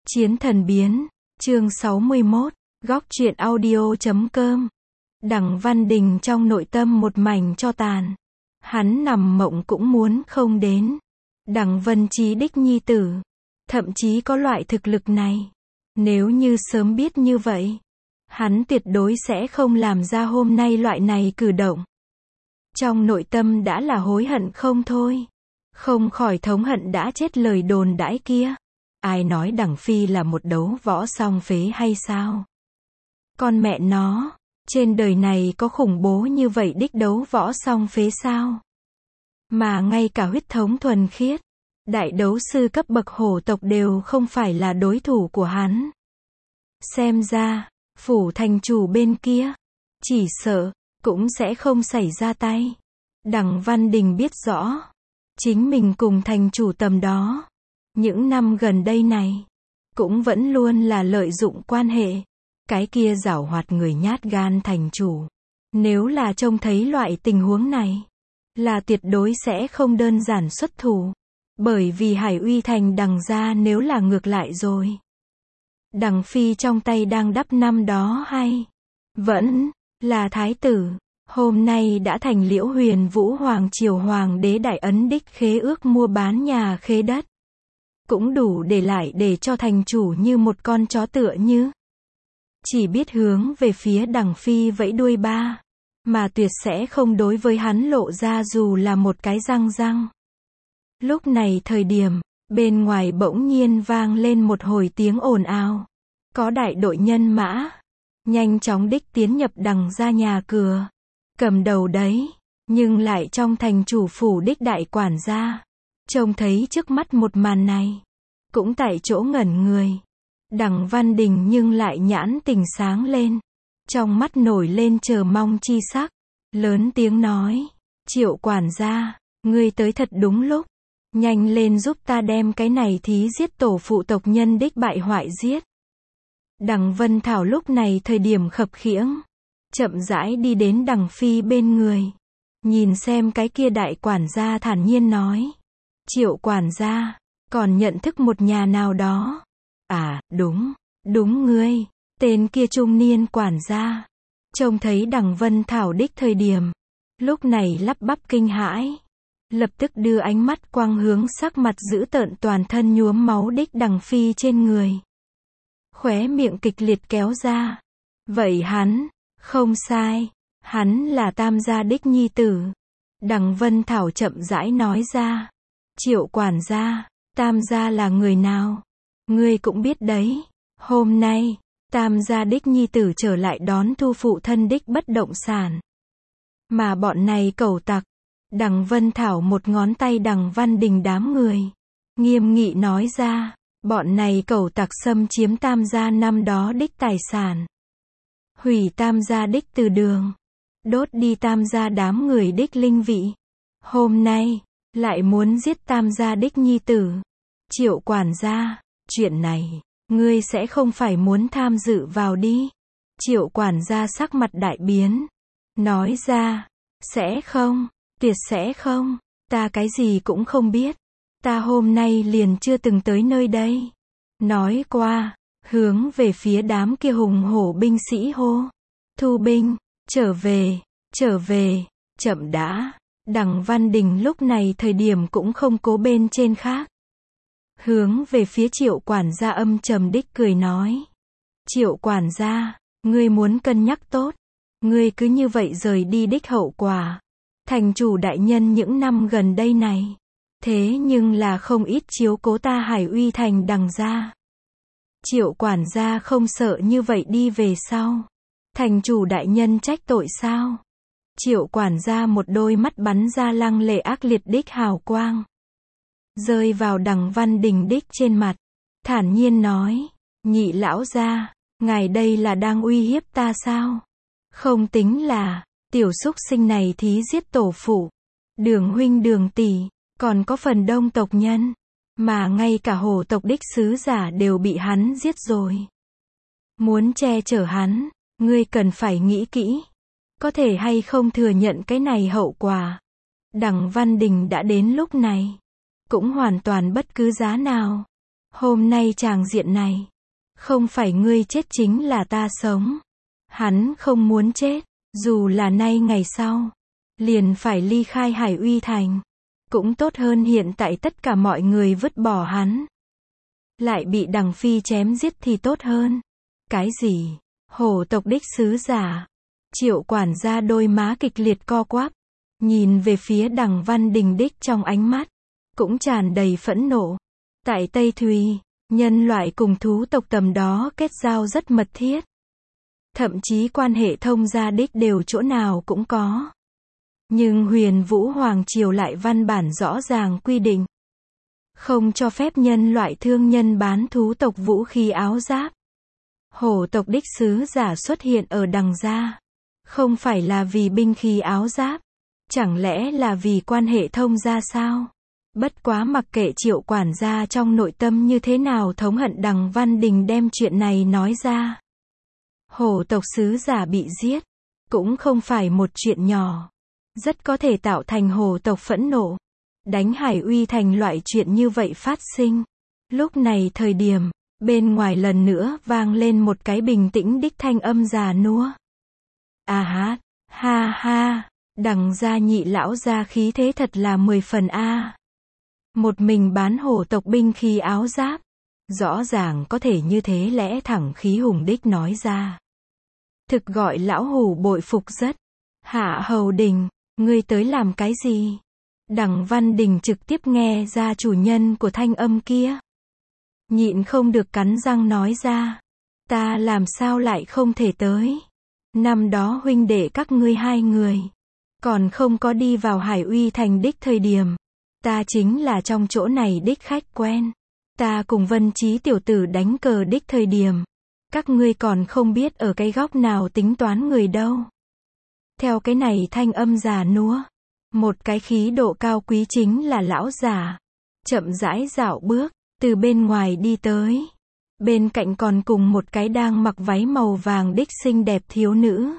Chiến thần biến, chương 61, góc truyện audio.com. Đằng Văn Đình trong nội tâm một mảnh tro tàn. Hắn nằm mộng cũng muốn không đến. Đằng Vân Chí đích nhi tử. Thậm chí có loại thực lực này. Nếu như sớm biết như vậy, hắn tuyệt đối sẽ không làm ra hôm nay loại này cử động. Trong nội tâm đã là hối hận không thôi. Không khỏi thống hận đã chết lời đồn đãi kia. Ai nói Đằng Phi là một đấu võ song phế hay sao? Con mẹ nó, trên đời này có khủng bố như vậy đích đấu võ song phế sao? Mà ngay cả huyết thống thuần khiết, đại đấu sư cấp bậc hổ tộc đều không phải là đối thủ của hắn. Xem ra, phủ thành chủ bên kia, chỉ sợ, cũng sẽ không xảy ra tay. Đằng Văn Đình biết rõ, chính mình cùng thành chủ tầm đó, những năm gần đây này, cũng vẫn luôn là lợi dụng quan hệ. Cái kia giảo hoạt người nhát gan thành chủ, nếu là trông thấy loại tình huống này, là tuyệt đối sẽ không đơn giản xuất thủ. Bởi vì Hải Uy Thành Đằng gia nếu là ngược lại rồi, Đằng Phi trong tay đang đắp năm đó hay vẫn là thái tử, hôm nay đã thành Liễu Huyền Vũ Hoàng triều hoàng đế đại ấn đích khế ước mua bán nhà khế đất. Cũng đủ để lại để cho thành chủ như một con chó tựa như. Chỉ biết hướng về phía Đằng Phi vẫy đuôi ba. Mà tuyệt sẽ không đối với hắn lộ ra dù là một cái răng răng. Lúc này thời điểm, bên ngoài bỗng nhiên vang lên một hồi tiếng ồn ào. Có đại đội nhân mã. Nhanh chóng đích tiến nhập Đằng ra nhà cửa. Cầm đầu đấy. Nhưng lại trong thành chủ phủ đích đại quản gia. Trông thấy trước mắt một màn này. Cũng tại chỗ ngẩn người. Đằng Văn Đình nhưng lại nhãn tình sáng lên. Trong mắt nổi lên chờ mong chi sắc. Lớn tiếng nói. Triệu quản gia, ngươi tới thật đúng lúc. Nhanh lên giúp ta đem cái này thí giết tổ phụ tộc nhân đích bại hoại giết. Đằng Vân Thảo lúc này thời điểm khập khiễng. Chậm rãi đi đến Đằng Phi bên người. Nhìn xem cái kia đại quản gia thản nhiên nói. Triệu quản gia, còn nhận thức một nhà nào đó. À, đúng ngươi, tên kia trung niên quản gia. Trông thấy Đằng Vân Thảo đích thời điểm, lúc này lắp bắp kinh hãi. Lập tức đưa ánh mắt quang hướng sắc mặt dữ tợn toàn thân nhuốm máu đích Đằng Phi trên người. Khóe miệng kịch liệt kéo ra. Vậy hắn, không sai, hắn là Tam gia đích nhi tử. Đằng Vân Thảo chậm rãi nói ra. Triệu quản gia, Tam gia là người nào? Ngươi cũng biết đấy. Hôm nay, Tam gia đích nhi tử trở lại đón thu phụ thân đích bất động sản. Mà bọn này cẩu tặc. Đằng Vân Thảo một ngón tay Đằng Văn Đình đám người. Nghiêm nghị nói ra. Bọn này cẩu tặc xâm chiếm Tam gia năm đó đích tài sản. Hủy Tam gia đích từ đường. Đốt đi Tam gia đám người đích linh vị. Hôm nay, lại muốn giết Tam gia đích nhi tử. Triệu quản gia, chuyện này, ngươi sẽ không phải muốn tham dự vào đi. Triệu quản gia sắc mặt đại biến. Nói ra, sẽ không, tuyệt sẽ không, ta cái gì cũng không biết. Ta hôm nay liền chưa từng tới nơi đây. Nói qua, hướng về phía đám kia hùng hổ binh sĩ hô. Thu binh, trở về, chậm đã. Đằng Văn Đình lúc này thời điểm cũng không cố bên trên khác. Hướng về phía Triệu quản gia âm trầm đích cười nói. Triệu quản gia, ngươi muốn cân nhắc tốt. Ngươi cứ như vậy rời đi đích hậu quả. Thành chủ đại nhân những năm gần đây này. Thế nhưng là không ít chiếu cố ta Hải Uy Thành Đằng gia. Triệu quản gia không sợ như vậy đi về sau. Thành chủ đại nhân trách tội sao? Triệu quản gia một đôi mắt bắn ra lăng lệ ác liệt đích hào quang. Rơi vào Đằng Văn Đình đích trên mặt. Thản nhiên nói. Nhị lão gia, ngài đây là đang uy hiếp ta sao? Không tính là, tiểu súc sinh này thí giết tổ phụ. Đường huynh đường tỷ, còn có phần đông tộc nhân. Mà ngay cả hổ tộc đích sứ giả đều bị hắn giết rồi. Muốn che chở hắn, ngươi cần phải nghĩ kỹ. Có thể hay không thừa nhận cái này hậu quả. Đằng Văn Đình đã đến lúc này. Cũng hoàn toàn bất cứ giá nào. Hôm nay tràng diện này, không phải ngươi chết chính là ta sống. Hắn không muốn chết, dù là nay ngày sau, liền phải ly khai Hải Uy Thành. Cũng tốt hơn hiện tại tất cả mọi người vứt bỏ hắn. Lại bị Đằng Phi chém giết thì tốt hơn. Cái gì? Hổ tộc đích sứ giả. Triệu quản gia đôi má kịch liệt co quắp. Nhìn về phía Đằng Văn Đình đích trong ánh mắt. Cũng tràn đầy phẫn nộ. Tại Tây Thùy, nhân loại cùng thú tộc tầm đó kết giao rất mật thiết. Thậm chí quan hệ thông gia đích đều chỗ nào cũng có. Nhưng Huyền Vũ Hoàng Triều lại văn bản rõ ràng quy định. Không cho phép nhân loại thương nhân bán thú tộc vũ khí áo giáp. Hổ tộc đích sứ giả xuất hiện ở Đằng gia. Không phải là vì binh khí áo giáp. Chẳng lẽ là vì quan hệ thông gia sao? Bất quá mặc kệ Triệu quản gia trong nội tâm như thế nào thống hận Đằng Văn Đình đem chuyện này nói ra. Hổ tộc sứ giả bị giết. Cũng không phải một chuyện nhỏ. Rất có thể tạo thành hổ tộc phẫn nộ. Đánh Hải Uy Thành loại chuyện như vậy phát sinh. Lúc này thời điểm, bên ngoài lần nữa vang lên một cái bình tĩnh đích thanh âm già nua. À hát, ha ha, Đằng gia nhị lão gia khí thế thật là 10 phần a. Một mình bán hổ tộc binh khí áo giáp. Rõ ràng có thể như thế lẽ thẳng khí hùng đích nói ra. Thực gọi lão hủ bội phục rất. Hạ Hầu Đình, ngươi tới làm cái gì? Đằng Văn Đình trực tiếp nghe ra chủ nhân của thanh âm kia. Nhịn không được cắn răng nói ra. Ta làm sao lại không thể tới? Năm đó huynh đệ các ngươi hai người. Còn không có đi vào Hải Uy Thành đích thời điểm. Ta chính là trong chỗ này đích khách quen. Ta cùng Vân Chí tiểu tử đánh cờ đích thời điểm. Các ngươi còn không biết ở cái góc nào tính toán người đâu. Theo cái này thanh âm già nua. Một cái khí độ cao quý chính là lão già. Chậm rãi dạo bước, từ bên ngoài đi tới. Bên cạnh còn cùng một cái đang mặc váy màu vàng đích xinh đẹp thiếu nữ.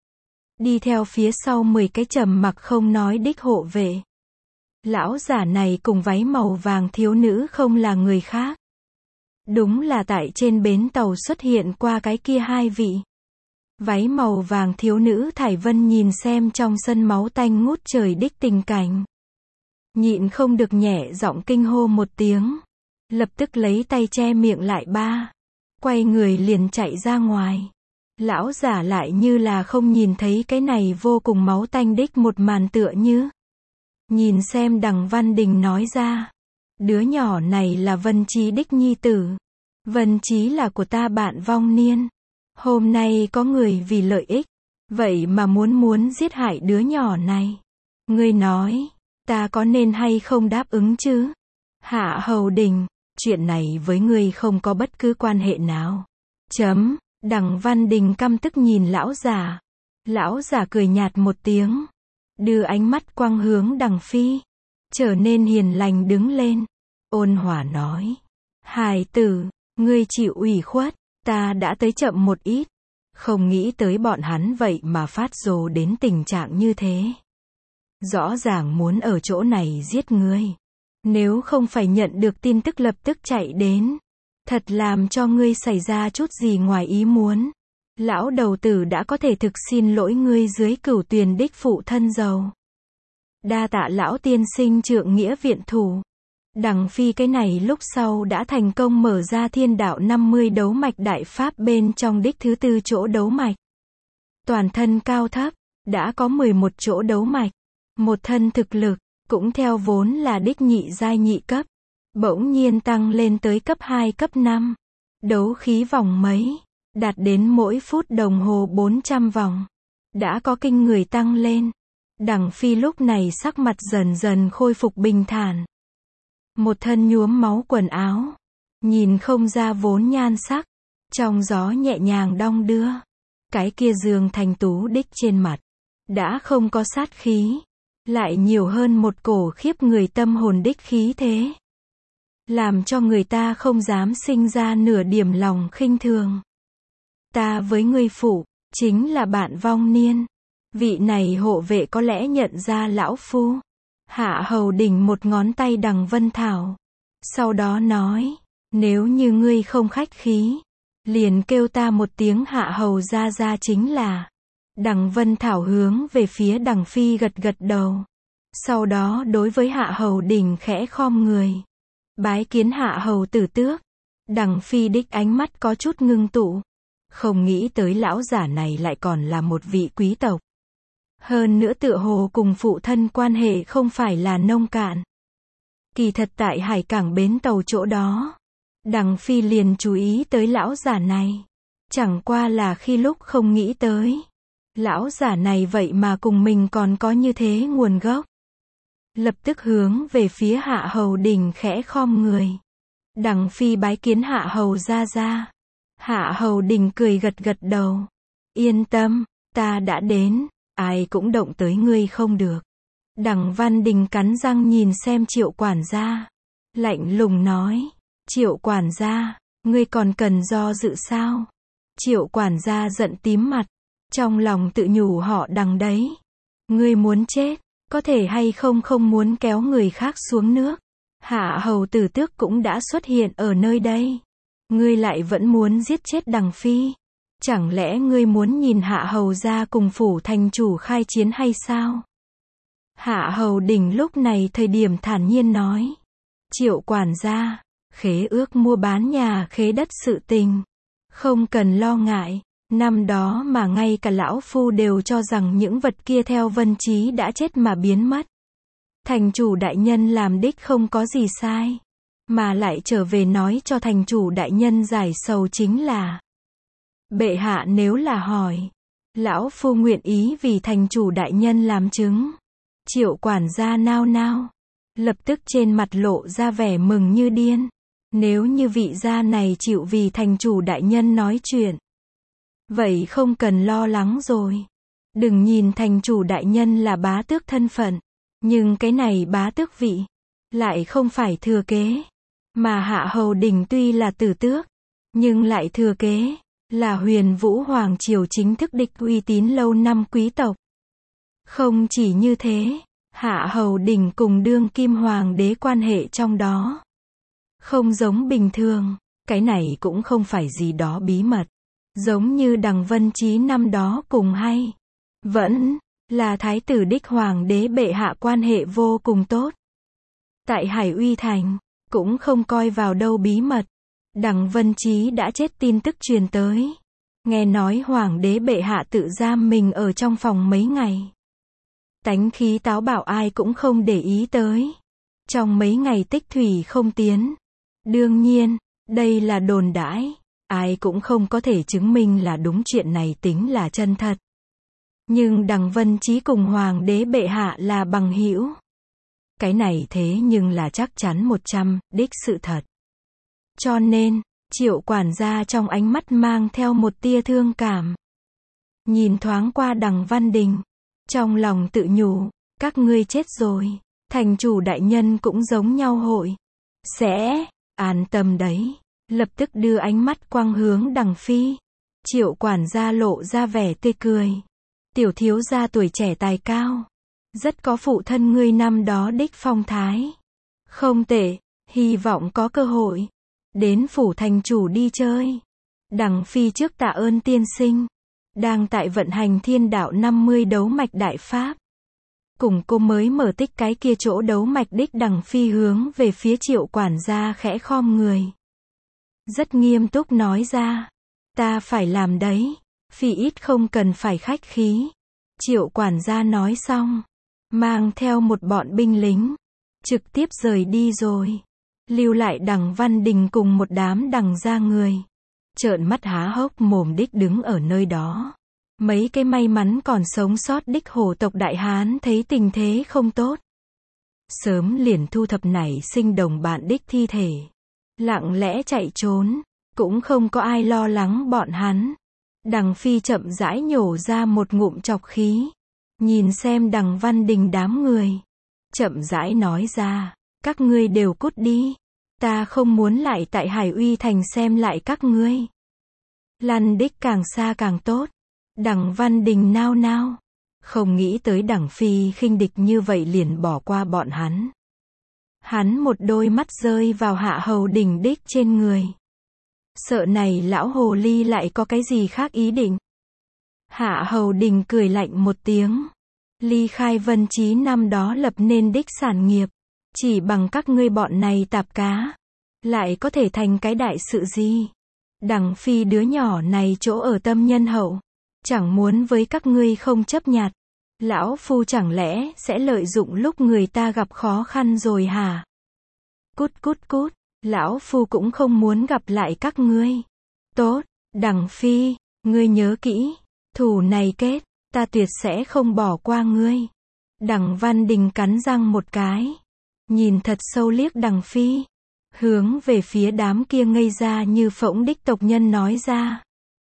Đi theo phía sau 10 cái trầm mặc không nói đích hộ vệ. Lão giả này cùng váy màu vàng thiếu nữ không là người khác. Đúng là tại trên bến tàu xuất hiện qua cái kia hai vị. Váy màu vàng thiếu nữ Thải Vân nhìn xem trong sân máu tanh ngút trời đích tình cảnh. Nhịn không được nhẹ giọng kinh hô một tiếng. Lập tức lấy tay che miệng lại ba. Quay người liền chạy ra ngoài. Lão giả lại như là không nhìn thấy cái này vô cùng máu tanh đích một màn tựa như. Nhìn xem Đằng Văn Đình nói ra. Đứa nhỏ này là Vân Chí đích nhi tử. Vân Chí là của ta bạn vong niên. Hôm nay có người vì lợi ích. Vậy mà muốn giết hại đứa nhỏ này. Ngươi nói, ta có nên hay không đáp ứng chứ? Hạ Hầu Đình, chuyện này với ngươi không có bất cứ quan hệ nào. Đằng Văn Đình căm tức nhìn lão già. Lão già cười nhạt một tiếng. Đưa ánh mắt quang hướng Đằng Phi. Trở nên hiền lành đứng lên. Ôn hòa nói. Hài tử, ngươi chịu ủy khuất. Ta đã tới chậm một ít. Không nghĩ tới bọn hắn vậy mà phát rồ đến tình trạng như thế. Rõ ràng muốn ở chỗ này giết ngươi. Nếu không phải nhận được tin tức lập tức chạy đến. Thật làm cho ngươi xảy ra chút gì ngoài ý muốn. Lão đầu tử đã có thể thực xin lỗi ngươi dưới Cửu Tuyền đích phụ thân giàu. Đa tạ lão tiên sinh trượng nghĩa viện thủ. Đằng Phi cái này lúc sau đã thành công mở ra thiên đạo 50 đấu mạch đại pháp bên trong đích thứ 4 chỗ đấu mạch. Toàn thân cao thấp, đã có 11 chỗ đấu mạch. Một thân thực lực, cũng theo vốn là đích nhị giai nhị cấp. Bỗng nhiên tăng lên tới cấp 2 cấp 5. Đấu khí vòng mấy, đạt đến mỗi phút đồng hồ 400 vòng. Đã có kinh người tăng lên. Đằng Phi lúc này sắc mặt dần dần khôi phục bình thản. Một thân nhuốm máu quần áo. Nhìn không ra vốn nhan sắc. Trong gió nhẹ nhàng đong đưa. Cái kia Dương Thành Tú đích trên mặt. Đã không có sát khí. Lại nhiều hơn một cổ khiếp người tâm hồn đích khí thế. Làm cho người ta không dám sinh ra nửa điểm lòng khinh thường. Ta với ngươi phụ, chính là bạn vong niên. Vị này hộ vệ có lẽ nhận ra lão phu. Hạ Hầu Đình một ngón tay Đằng Vân Thảo. Sau đó nói, Nếu như ngươi không khách khí, liền kêu ta một tiếng hạ hầu ra chính là. Đằng Vân Thảo hướng về phía Đằng Phi gật gật đầu. Sau đó đối với Hạ Hầu Đình khẽ khom người. Bái kiến Hạ Hầu tử tước. Đằng Phi đích ánh mắt có chút ngưng tụ. Không nghĩ tới lão giả này lại còn là một vị quý tộc. Hơn nữa tựa hồ cùng phụ thân quan hệ không phải là nông cạn. Kỳ thật tại hải cảng bến tàu chỗ đó, Đằng Phi liền chú ý tới lão giả này. Chẳng qua là khi lúc không nghĩ tới. Lão giả này vậy mà cùng mình còn có như thế nguồn gốc. Lập tức hướng về phía Hạ Hầu Đình khẽ khom người. Đằng Phi bái kiến Hạ Hầu ra. Hạ Hầu Đình cười gật gật đầu. Yên tâm, ta đã đến, ai cũng động tới ngươi không được. Đằng Văn Đình cắn răng nhìn xem Triệu quản gia. Lạnh lùng nói, Triệu quản gia, ngươi còn cần do dự sao? Triệu quản gia giận tím mặt. Trong lòng tự nhủ họ Đằng đấy. Ngươi muốn chết, có thể hay không muốn kéo người khác xuống nước. Hạ hầu tử tước cũng đã xuất hiện ở nơi đây. Ngươi lại vẫn muốn giết chết Đằng Phi. Chẳng lẽ ngươi muốn nhìn Hạ hầu ra cùng phủ thành chủ khai chiến hay sao? Hạ hầu Đình lúc này thời điểm thản nhiên nói. Triệu quản gia, khế ước mua bán nhà khế đất sự tình. Không cần lo ngại. Năm đó mà ngay cả lão phu đều cho rằng những vật kia theo Vân Chí đã chết mà biến mất. Thành chủ đại nhân làm đích không có gì sai. Mà lại trở về nói cho thành chủ đại nhân giải sầu chính là. Bệ hạ nếu là hỏi. Lão phu nguyện ý vì thành chủ đại nhân làm chứng. Triệu quản gia nao nao. Lập tức trên mặt lộ ra vẻ mừng như điên. Nếu như vị gia này chịu vì thành chủ đại nhân nói chuyện. Vậy không cần lo lắng rồi. Đừng nhìn thành chủ đại nhân là bá tước thân phận. Nhưng cái này bá tước vị. Lại không phải thừa kế. Mà Hạ Hầu Đình tuy là tử tước. Nhưng lại thừa kế. Là Huyền Vũ Hoàng Triều chính thức đích uy tín lâu năm quý tộc. Không chỉ như thế. Hạ Hầu Đình cùng đương kim hoàng đế quan hệ trong đó. Không giống bình thường. Cái này cũng không phải gì đó bí mật. Giống như Đằng Vân Chí năm đó cùng hay. Vẫn là thái tử đích hoàng đế bệ hạ quan hệ vô cùng tốt. Tại Hải Uy Thành, cũng không coi vào đâu bí mật. Đằng Vân Chí đã chết tin tức truyền tới. Nghe nói hoàng đế bệ hạ tự giam mình ở trong phòng mấy ngày. Tánh khí táo bạo ai cũng không để ý tới. Trong mấy ngày tích thủy không tiến. Đương nhiên, đây là đồn đãi. Ai cũng không có thể chứng minh là đúng chuyện này tính là chân thật. Nhưng Đằng Vân Chí cùng hoàng đế bệ hạ là bằng hữu. Cái này thế nhưng là chắc chắn 100, đích sự thật. Cho nên, Triệu quản gia trong ánh mắt mang theo một tia thương cảm. Nhìn thoáng qua Đằng Văn Đình. Trong lòng tự nhủ, các ngươi chết rồi. Thành chủ đại nhân cũng giống nhau hội. Sẽ, an tâm đấy. Lập tức đưa ánh mắt quang hướng Đằng Phi. Triệu quản gia lộ ra vẻ tươi cười. Tiểu thiếu gia tuổi trẻ tài cao. Rất có phụ thân ngươi năm đó đích phong thái. Không tệ, hy vọng có cơ hội. Đến phủ thành chủ đi chơi. Đằng Phi trước tạ ơn tiên sinh. Đang tại vận hành thiên đạo 50 đấu mạch đại pháp. Cùng cô mới mở tích cái kia chỗ đấu mạch đích Đằng Phi hướng về phía Triệu quản gia khẽ khom người. Rất nghiêm túc nói ra. Ta phải làm đấy. Phi ít không cần phải khách khí. Triệu quản gia nói xong. Mang theo một bọn binh lính. Trực tiếp rời đi rồi. Lưu lại Đằng Văn Đình cùng một đám Đằng gia người. Trợn mắt há hốc mồm đích đứng ở nơi đó. Mấy cái may mắn còn sống sót đích hổ tộc Đại Hán thấy tình thế không tốt. Sớm liền thu thập nảy sinh đồng bạn đích thi thể. Lặng lẽ chạy trốn. Cũng không có ai lo lắng bọn hắn. Đằng Phi chậm rãi nhổ ra một ngụm trọc khí. Nhìn xem Đằng Văn Đình đám người. Chậm rãi nói ra. Các ngươi đều cút đi. Ta không muốn lại tại Hải Uy Thành xem lại các ngươi. Lăn đích càng xa càng tốt. Đằng Văn Đình nao nao. Không nghĩ tới Đằng Phi khinh địch như vậy liền bỏ qua bọn hắn. Hắn một đôi mắt rơi vào Hạ Hầu Đình đích trên người. Sợ này lão hồ ly lại có cái gì khác ý định. Hạ Hầu Đình cười lạnh một tiếng. Ly Khai Vân Chí năm đó lập nên đích sản nghiệp. Chỉ bằng các ngươi bọn này tạp cá. Lại có thể thành cái đại sự gì. Đằng Phi đứa nhỏ này chỗ ở tâm nhân hậu. Chẳng muốn với các ngươi không chấp nhặt. Lão Phu chẳng lẽ sẽ lợi dụng lúc người ta gặp khó khăn rồi hả? Cút cút cút. Lão Phu cũng không muốn gặp lại các ngươi. Tốt, Đằng Phi, ngươi nhớ kỹ. Thù này kết, ta tuyệt sẽ không bỏ qua ngươi. Đằng Văn Đình cắn răng một cái. Nhìn thật sâu liếc Đằng Phi. Hướng về phía đám kia ngây ra như phỗng đích tộc nhân nói ra.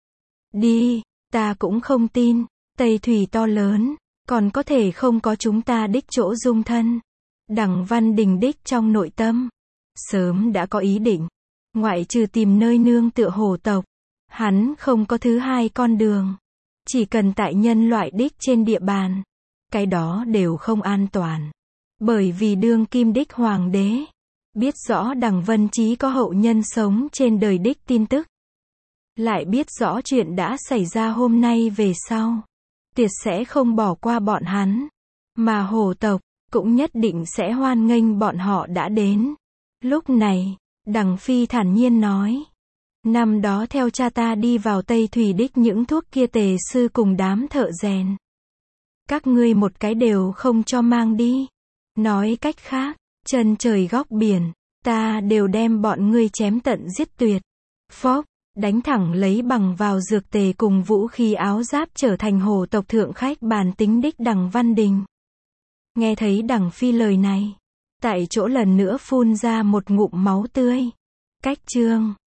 Đi, ta cũng không tin. Tây Thủy to lớn. Còn có thể không có chúng ta đích chỗ dung thân. Đằng Văn Đình đích trong nội tâm. Sớm đã có ý định. Ngoại trừ tìm nơi nương tựa hổ tộc. Hắn không có thứ hai con đường. Chỉ cần tại nhân loại đích trên địa bàn. Cái đó đều không an toàn. Bởi vì đương kim đích hoàng đế. Biết rõ Đằng Vân Chí có hậu nhân sống trên đời đích tin tức. Lại biết rõ chuyện đã xảy ra hôm nay về sau. Tuyệt sẽ không bỏ qua bọn hắn. Mà hổ tộc, cũng nhất định sẽ hoan nghênh bọn họ đã đến. Lúc này, Đằng Phi thản nhiên nói. Năm đó theo cha ta đi vào Tây Thủy đích những thuốc kia tề sư cùng đám thợ rèn. Các ngươi một cái đều không cho mang đi. Nói cách khác, chân trời góc biển, ta đều đem bọn ngươi chém tận giết tuyệt. Phốc, đánh thẳng lấy bằng vào dược tề cùng vũ khí áo giáp trở thành hổ tộc thượng khách bàn tính đích Đằng Văn Đình. Nghe thấy Đằng Phi lời này, tại chỗ lần nữa phun ra một ngụm máu tươi. Cách chương